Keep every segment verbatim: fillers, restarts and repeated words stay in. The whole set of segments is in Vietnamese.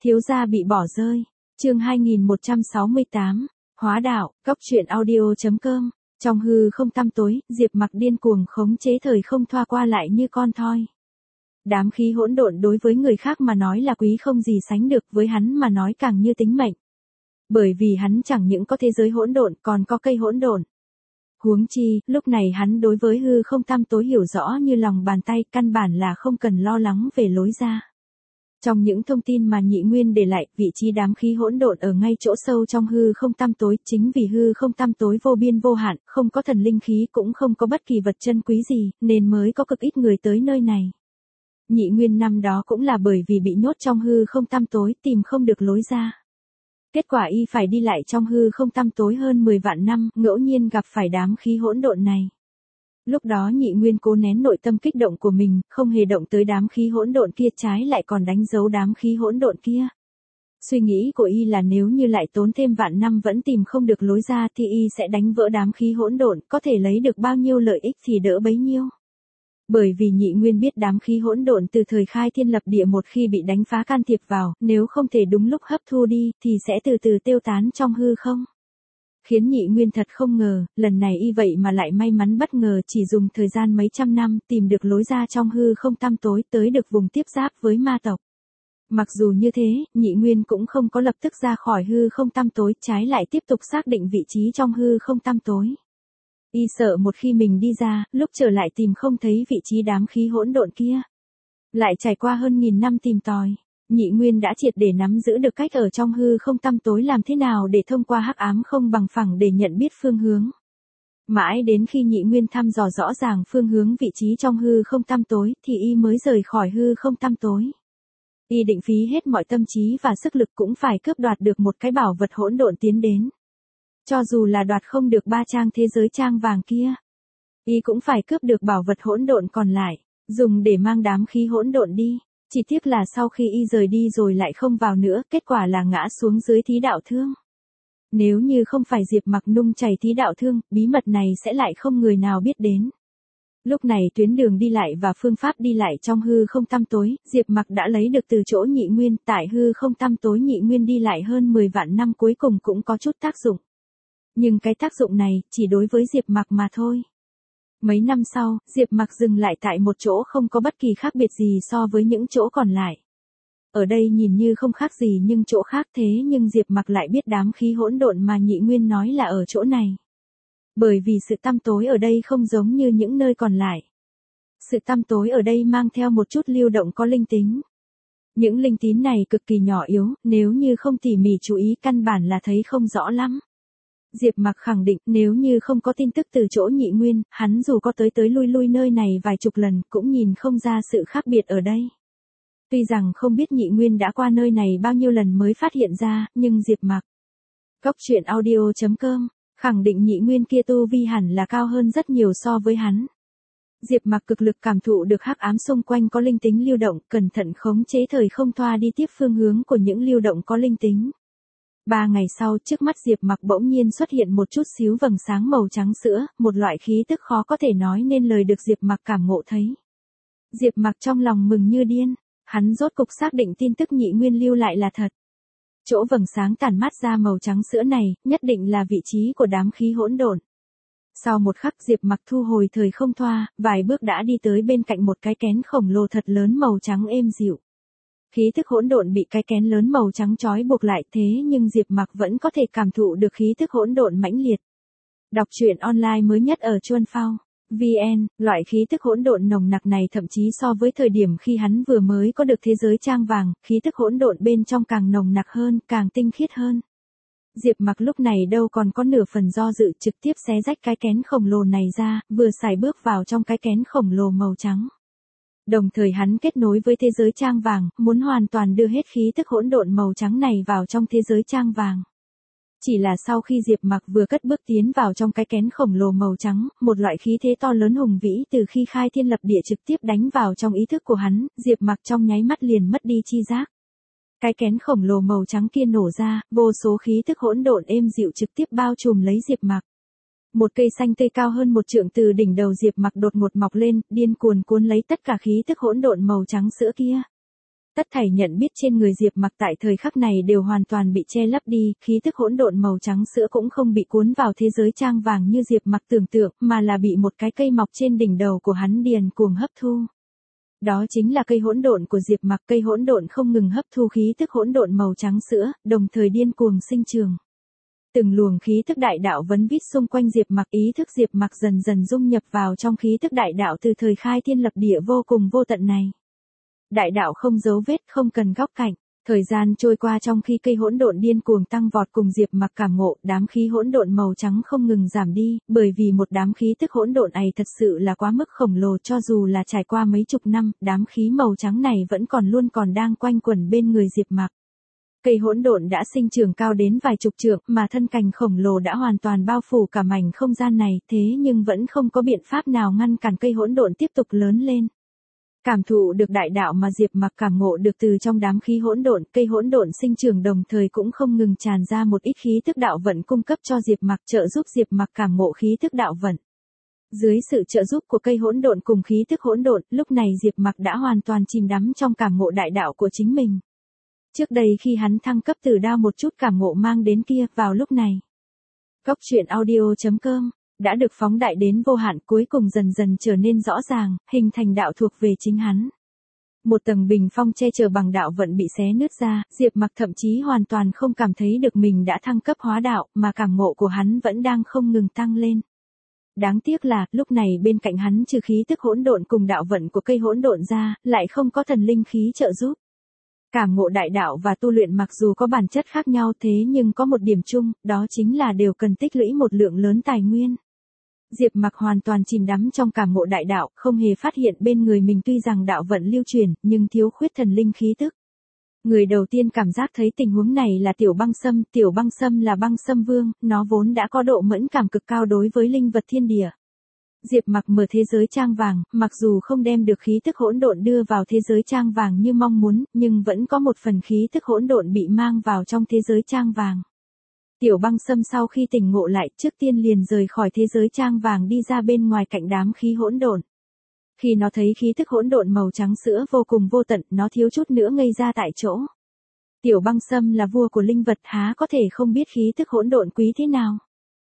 Thiếu gia bị bỏ rơi. Chương hai nghìn một trăm sáu mươi tám. Hóa đạo, Cốc truyện audio chấm com. Trong hư không tăm tối, Diệp Mặc điên cuồng khống chế thời không thoa qua lại như con thoi. Đám khí hỗn độn đối với người khác mà nói là quý không gì sánh được, với hắn mà nói càng như tính mệnh. Bởi vì hắn chẳng những có thế giới hỗn độn, còn có cây hỗn độn. Huống chi, lúc này hắn đối với hư không tăm tối hiểu rõ như lòng bàn tay, căn bản là không cần lo lắng về lối ra. Trong những thông tin mà Nhị Nguyên để lại, vị trí đám khí hỗn độn ở ngay chỗ sâu trong hư không tăm tối, chính vì hư không tăm tối vô biên vô hạn, không có thần linh khí cũng không có bất kỳ vật chân quý gì, nên mới có cực ít người tới nơi này. Nhị Nguyên năm đó cũng là bởi vì bị nhốt trong hư không tăm tối, tìm không được lối ra. Kết quả y phải đi lại trong hư không tăm tối hơn mười vạn năm, ngẫu nhiên gặp phải đám khí hỗn độn này. Lúc đó Nhị Nguyên cố nén nội tâm kích động của mình, không hề động tới đám khí hỗn độn kia, trái lại còn đánh dấu đám khí hỗn độn kia. Suy nghĩ của y là nếu như lại tốn thêm vạn năm vẫn tìm không được lối ra thì y sẽ đánh vỡ đám khí hỗn độn, có thể lấy được bao nhiêu lợi ích thì đỡ bấy nhiêu. Bởi vì Nhị Nguyên biết đám khí hỗn độn từ thời khai thiên lập địa một khi bị đánh phá can thiệp vào, nếu không thể đúng lúc hấp thu đi, thì sẽ từ từ tiêu tán trong hư không. Khiến Nhị Nguyên thật không ngờ, lần này y vậy mà lại may mắn bất ngờ, chỉ dùng thời gian mấy trăm năm tìm được lối ra trong hư không tăm tối, tới được vùng tiếp giáp với ma tộc. Mặc dù như thế, Nhị Nguyên cũng không có lập tức ra khỏi hư không tăm tối, trái lại tiếp tục xác định vị trí trong hư không tăm tối. Y sợ một khi mình đi ra, lúc trở lại tìm không thấy vị trí đám khí hỗn độn kia. Lại trải qua hơn nghìn năm tìm tòi, Nhị Nguyên đã triệt để nắm giữ được cách ở trong hư không tăm tối làm thế nào để thông qua hắc ám không bằng phẳng để nhận biết phương hướng. Mãi đến khi Nhị Nguyên thăm dò rõ ràng phương hướng vị trí trong hư không tăm tối thì y mới rời khỏi hư không tăm tối. Y định phí hết mọi tâm trí và sức lực cũng phải cướp đoạt được một cái bảo vật hỗn độn tiến đến. Cho dù là đoạt không được ba trang thế giới trang vàng kia, y cũng phải cướp được bảo vật hỗn độn còn lại, dùng để mang đám khí hỗn độn đi. Chỉ tiếc là sau khi y rời đi rồi lại không vào nữa, kết quả là ngã xuống dưới thí đạo thương. Nếu như không phải Diệp Mặc nung chảy thí đạo thương, bí mật này sẽ lại không người nào biết đến. Lúc này tuyến đường đi lại và phương pháp đi lại trong hư không tăm tối, Diệp Mặc đã lấy được từ chỗ Nhị Nguyên. Tại hư không tăm tối Nhị Nguyên đi lại hơn mười vạn năm cuối cùng cũng có chút tác dụng. Nhưng cái tác dụng này chỉ đối với Diệp Mặc mà thôi. Mấy năm sau, Diệp Mặc dừng lại tại một chỗ không có bất kỳ khác biệt gì so với những chỗ còn lại. Ở đây nhìn như không khác gì nhưng chỗ khác, thế nhưng Diệp Mặc lại biết đám khí hỗn độn mà Nhị Nguyên nói là ở chỗ này. Bởi vì sự tăm tối ở đây không giống như những nơi còn lại. Sự tăm tối ở đây mang theo một chút lưu động có linh tính. Những linh tín này cực kỳ nhỏ yếu, nếu như không tỉ mỉ chú ý căn bản là thấy không rõ lắm. Diệp Mặc khẳng định nếu như không có tin tức từ chỗ Nhị Nguyên, hắn dù có tới tới lui lui nơi này vài chục lần cũng nhìn không ra sự khác biệt ở đây. Tuy rằng không biết Nhị Nguyên đã qua nơi này bao nhiêu lần mới phát hiện ra, nhưng Diệp Mặc, Cốc truyện audio chấm com, khẳng định Nhị Nguyên kia tu vi hẳn là cao hơn rất nhiều so với hắn. Diệp Mặc cực lực cảm thụ được hắc ám xung quanh có linh tính lưu động, cẩn thận khống chế thời không thoa đi tiếp phương hướng của những lưu động có linh tính. Ba ngày sau, trước mắt Diệp Mặc bỗng nhiên xuất hiện một chút xíu vầng sáng màu trắng sữa, một loại khí tức khó có thể nói nên lời được Diệp Mặc cảm ngộ thấy. Diệp Mặc trong lòng mừng như điên, hắn rốt cục xác định tin tức Nhị Nguyên lưu lại là thật. Chỗ vầng sáng tản mát ra màu trắng sữa này, nhất định là vị trí của đám khí hỗn độn. Sau một khắc Diệp Mặc thu hồi thời không thoa, vài bước đã đi tới bên cạnh một cái kén khổng lồ thật lớn màu trắng êm dịu. Khí thức hỗn độn bị cái kén lớn màu trắng trói buộc lại, thế nhưng Diệp Mặc vẫn có thể cảm thụ được khí thức hỗn độn mãnh liệt. Đọc truyện online mới nhất ở Chuan Phao vê en, loại khí thức hỗn độn nồng nặc này thậm chí so với thời điểm khi hắn vừa mới có được thế giới trang vàng, khí thức hỗn độn bên trong càng nồng nặc hơn, càng tinh khiết hơn. Diệp Mặc lúc này đâu còn có nửa phần do dự, trực tiếp xé rách cái kén khổng lồ này ra, vừa xài bước vào trong cái kén khổng lồ màu trắng. Đồng thời hắn kết nối với thế giới trang vàng, muốn hoàn toàn đưa hết khí thức hỗn độn màu trắng này vào trong thế giới trang vàng. Chỉ là sau khi Diệp Mặc vừa cất bước tiến vào trong cái kén khổng lồ màu trắng, một loại khí thế to lớn hùng vĩ từ khi khai thiên lập địa trực tiếp đánh vào trong ý thức của hắn, Diệp Mặc trong nháy mắt liền mất đi chi giác. Cái kén khổng lồ màu trắng kia nổ ra, vô số khí thức hỗn độn êm dịu trực tiếp bao trùm lấy Diệp Mặc. Một cây xanh tươi cao hơn một trượng từ đỉnh đầu Diệp Mặc đột ngột mọc lên, điên cuồng cuốn lấy tất cả khí tức hỗn độn màu trắng sữa kia. Tất thảy nhận biết trên người Diệp Mặc tại thời khắc này đều hoàn toàn bị che lấp đi, khí tức hỗn độn màu trắng sữa cũng không bị cuốn vào thế giới trang vàng như Diệp Mặc tưởng tượng, mà là bị một cái cây mọc trên đỉnh đầu của hắn điền cuồng hấp thu. Đó chính là cây hỗn độn của Diệp Mặc, cây hỗn độn không ngừng hấp thu khí tức hỗn độn màu trắng sữa, đồng thời điên cuồng sinh trưởng. Từng luồng khí tức đại đạo vấn vít xung quanh Diệp Mặc, ý thức Diệp Mặc dần dần dung nhập vào trong khí tức đại đạo từ thời khai thiên lập địa vô cùng vô tận này. Đại đạo không dấu vết, không cần góc cạnh. Thời gian trôi qua trong khi cây hỗn độn điên cuồng tăng vọt cùng Diệp Mặc cảm ngộ, đám khí hỗn độn màu trắng không ngừng giảm đi, bởi vì một đám khí tức hỗn độn này thật sự là quá mức khổng lồ, cho dù là trải qua mấy chục năm, đám khí màu trắng này vẫn còn luôn còn đang quanh quẩn bên người Diệp Mặc. Cây hỗn độn đã sinh trưởng cao đến vài chục trượng, mà thân cành khổng lồ đã hoàn toàn bao phủ cả mảnh không gian này, thế nhưng vẫn không có biện pháp nào ngăn cản cây hỗn độn tiếp tục lớn lên. Cảm thụ được đại đạo mà Diệp Mặc cảm ngộ được từ trong đám khí hỗn độn, cây hỗn độn sinh trưởng đồng thời cũng không ngừng tràn ra một ít khí tức đạo vận cung cấp cho Diệp Mặc, trợ giúp Diệp Mặc cảm ngộ khí tức đạo vận. Dưới sự trợ giúp của cây hỗn độn cùng khí tức hỗn độn, lúc này Diệp Mặc đã hoàn toàn chìm đắm trong cảm ngộ đại đạo của chính mình. Trước đây khi hắn thăng cấp từ đao một chút cảm ngộ mang đến kia, vào lúc này, Góc truyện audio chấm com đã được phóng đại đến vô hạn, cuối cùng dần dần trở nên rõ ràng, hình thành đạo thuộc về chính hắn. Một tầng bình phong che chở bằng đạo vận bị xé nứt ra, Diệp Mặc thậm chí hoàn toàn không cảm thấy được mình đã thăng cấp hóa đạo, mà cảm ngộ của hắn vẫn đang không ngừng tăng lên. Đáng tiếc là, lúc này bên cạnh hắn trừ khí tức hỗn độn cùng đạo vận của cây hỗn độn ra, lại không có thần linh khí trợ giúp. Cảm ngộ đại đạo và tu luyện mặc dù có bản chất khác nhau thế nhưng có một điểm chung, đó chính là đều cần tích lũy một lượng lớn tài nguyên. Diệp Mặc hoàn toàn chìm đắm trong cảm ngộ đại đạo, không hề phát hiện bên người mình tuy rằng đạo vận lưu truyền, nhưng thiếu khuyết thần linh khí tức. Người đầu tiên cảm giác thấy tình huống này là Tiểu Băng Sâm, Tiểu Băng Sâm là băng sâm vương, nó vốn đã có độ mẫn cảm cực cao đối với linh vật thiên địa. Diệp Mặc mở thế giới trang vàng, mặc dù không đem được khí tức hỗn độn đưa vào thế giới trang vàng như mong muốn, nhưng vẫn có một phần khí tức hỗn độn bị mang vào trong thế giới trang vàng. Tiểu Băng Sâm sau khi tỉnh ngộ lại, trước tiên liền rời khỏi thế giới trang vàng đi ra bên ngoài cạnh đám khí hỗn độn. Khi nó thấy khí tức hỗn độn màu trắng sữa vô cùng vô tận, nó thiếu chút nữa ngây ra tại chỗ. Tiểu Băng Sâm là vua của linh vật, há có thể không biết khí tức hỗn độn quý thế nào.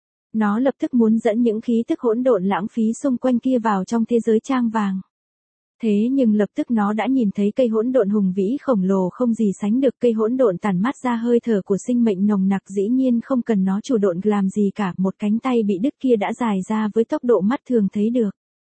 Nó lập tức muốn dẫn những khí tức hỗn độn lãng phí xung quanh kia vào trong thế giới trang vàng. Thế nhưng lập tức nó đã nhìn thấy cây hỗn độn hùng vĩ khổng lồ không gì sánh được, cây hỗn độn tản mát ra hơi thở của sinh mệnh nồng nặc, dĩ nhiên không cần nó chủ động làm gì cả, một cánh tay bị đứt kia đã dài ra với tốc độ mắt thường thấy được.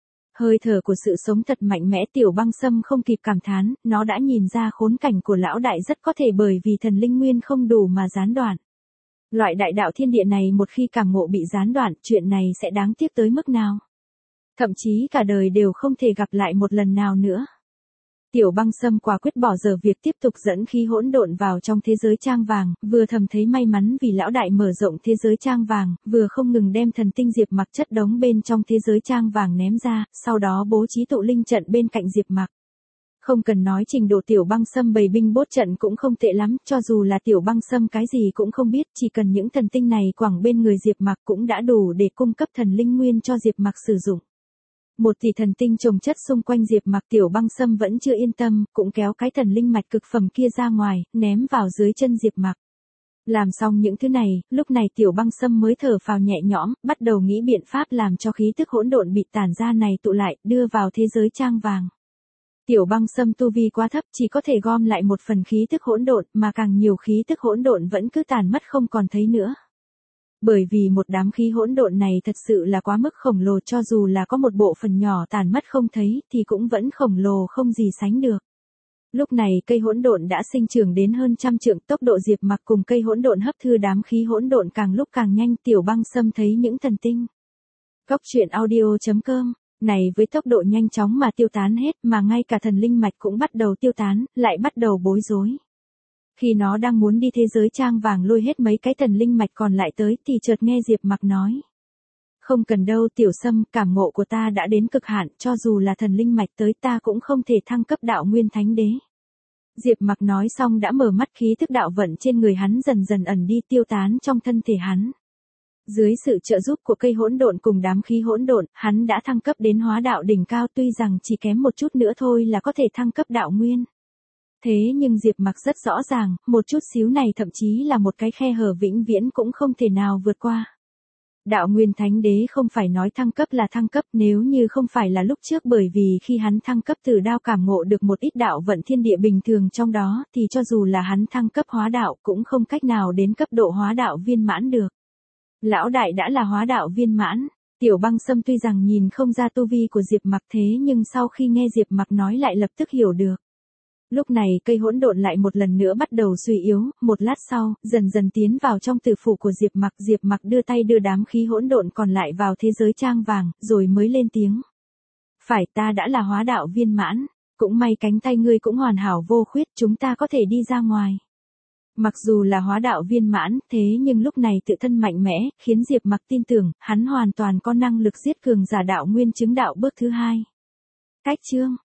Hơi thở của sự sống thật mạnh mẽ, Tiểu Băng Sâm không kịp cảm thán, nó đã nhìn ra khốn cảnh của lão đại rất có thể bởi vì thần linh nguyên không đủ mà gián đoạn. Loại đại đạo thiên địa này một khi cảm ngộ bị gián đoạn, chuyện này sẽ đáng tiếc tới mức nào. Thậm chí cả đời đều không thể gặp lại một lần nào nữa. Tiểu Băng Sâm quả quyết bỏ dở việc tiếp tục dẫn khí hỗn độn vào trong thế giới trang vàng, vừa thầm thấy may mắn vì lão đại mở rộng thế giới trang vàng, vừa không ngừng đem thần tinh Diệp Mặc chất đống bên trong thế giới trang vàng ném ra, sau đó bố trí tụ linh trận bên cạnh Diệp Mặc. Không cần nói trình độ Tiểu Băng Sâm bày binh bố trận cũng không tệ lắm, cho dù là Tiểu Băng Sâm cái gì cũng không biết, chỉ cần những thần tinh này quẳng bên người Diệp Mặc cũng đã đủ để cung cấp thần linh nguyên cho Diệp Mặc sử dụng. Một tỷ thần tinh chồng chất xung quanh Diệp Mặc, Tiểu Băng Sâm vẫn chưa yên tâm, cũng kéo cái thần linh mạch cực phẩm kia ra ngoài, ném vào dưới chân Diệp Mặc. Làm xong những thứ này, lúc này Tiểu Băng Sâm mới thở phào nhẹ nhõm, bắt đầu nghĩ biện pháp làm cho khí tức hỗn độn bị tản ra này tụ lại, đưa vào thế giới trang vàng. Tiểu Băng Sâm tu vi quá thấp, chỉ có thể gom lại một phần khí tức hỗn độn, mà càng nhiều khí tức hỗn độn vẫn cứ tàn mất không còn thấy nữa. Bởi vì một đám khí hỗn độn này thật sự là quá mức khổng lồ, cho dù là có một bộ phận nhỏ tàn mất không thấy thì cũng vẫn khổng lồ không gì sánh được. Lúc này cây hỗn độn đã sinh trưởng đến hơn trăm trượng, tốc độ Diệp Mặc cùng cây hỗn độn hấp thu đám khí hỗn độn càng lúc càng nhanh. Tiểu Băng Sâm thấy những thần tinh. Góc truyện audio chấm com này với tốc độ nhanh chóng mà tiêu tán hết, mà ngay cả thần linh mạch cũng bắt đầu tiêu tán, lại bắt đầu bối rối. Khi nó đang muốn đi thế giới trang vàng lôi hết mấy cái thần linh mạch còn lại tới thì chợt nghe Diệp Mặc nói. Không cần đâu Tiểu Sâm, cảm ngộ của ta đã đến cực hạn, cho dù là thần linh mạch tới ta cũng không thể thăng cấp đạo nguyên thánh đế. Diệp Mặc nói xong đã mở mắt, khí tức đạo vận trên người hắn dần dần ẩn đi tiêu tán trong thân thể hắn. Dưới sự trợ giúp của cây hỗn độn cùng đám khí hỗn độn, hắn đã thăng cấp đến hóa đạo đỉnh cao, tuy rằng chỉ kém một chút nữa thôi là có thể thăng cấp đạo nguyên. Thế nhưng Diệp Mặc rất rõ ràng, một chút xíu này thậm chí là một cái khe hở vĩnh viễn cũng không thể nào vượt qua. Đạo Nguyên Thánh Đế không phải nói thăng cấp là thăng cấp, nếu như không phải là lúc trước bởi vì khi hắn thăng cấp từ đao cảm ngộ được một ít đạo vận thiên địa bình thường trong đó, thì cho dù là hắn thăng cấp hóa đạo cũng không cách nào đến cấp độ hóa đạo viên mãn được. Lão đại đã là hóa đạo viên mãn, Tiểu Băng Sâm tuy rằng nhìn không ra tu vi của Diệp Mặc thế nhưng sau khi nghe Diệp Mặc nói lại lập tức hiểu được. Lúc này cây hỗn độn lại một lần nữa bắt đầu suy yếu, một lát sau, dần dần tiến vào trong tử phủ của Diệp Mặc. Diệp Mặc đưa tay đưa đám khí hỗn độn còn lại vào thế giới trang vàng, rồi mới lên tiếng. Phải, ta đã là hóa đạo viên mãn, cũng may cánh tay ngươi cũng hoàn hảo vô khuyết, chúng ta có thể đi ra ngoài. Mặc dù là hóa đạo viên mãn, thế nhưng lúc này tự thân mạnh mẽ, khiến Diệp Mặc tin tưởng, hắn hoàn toàn có năng lực giết cường giả đạo nguyên chứng đạo bước thứ hai. Cách chương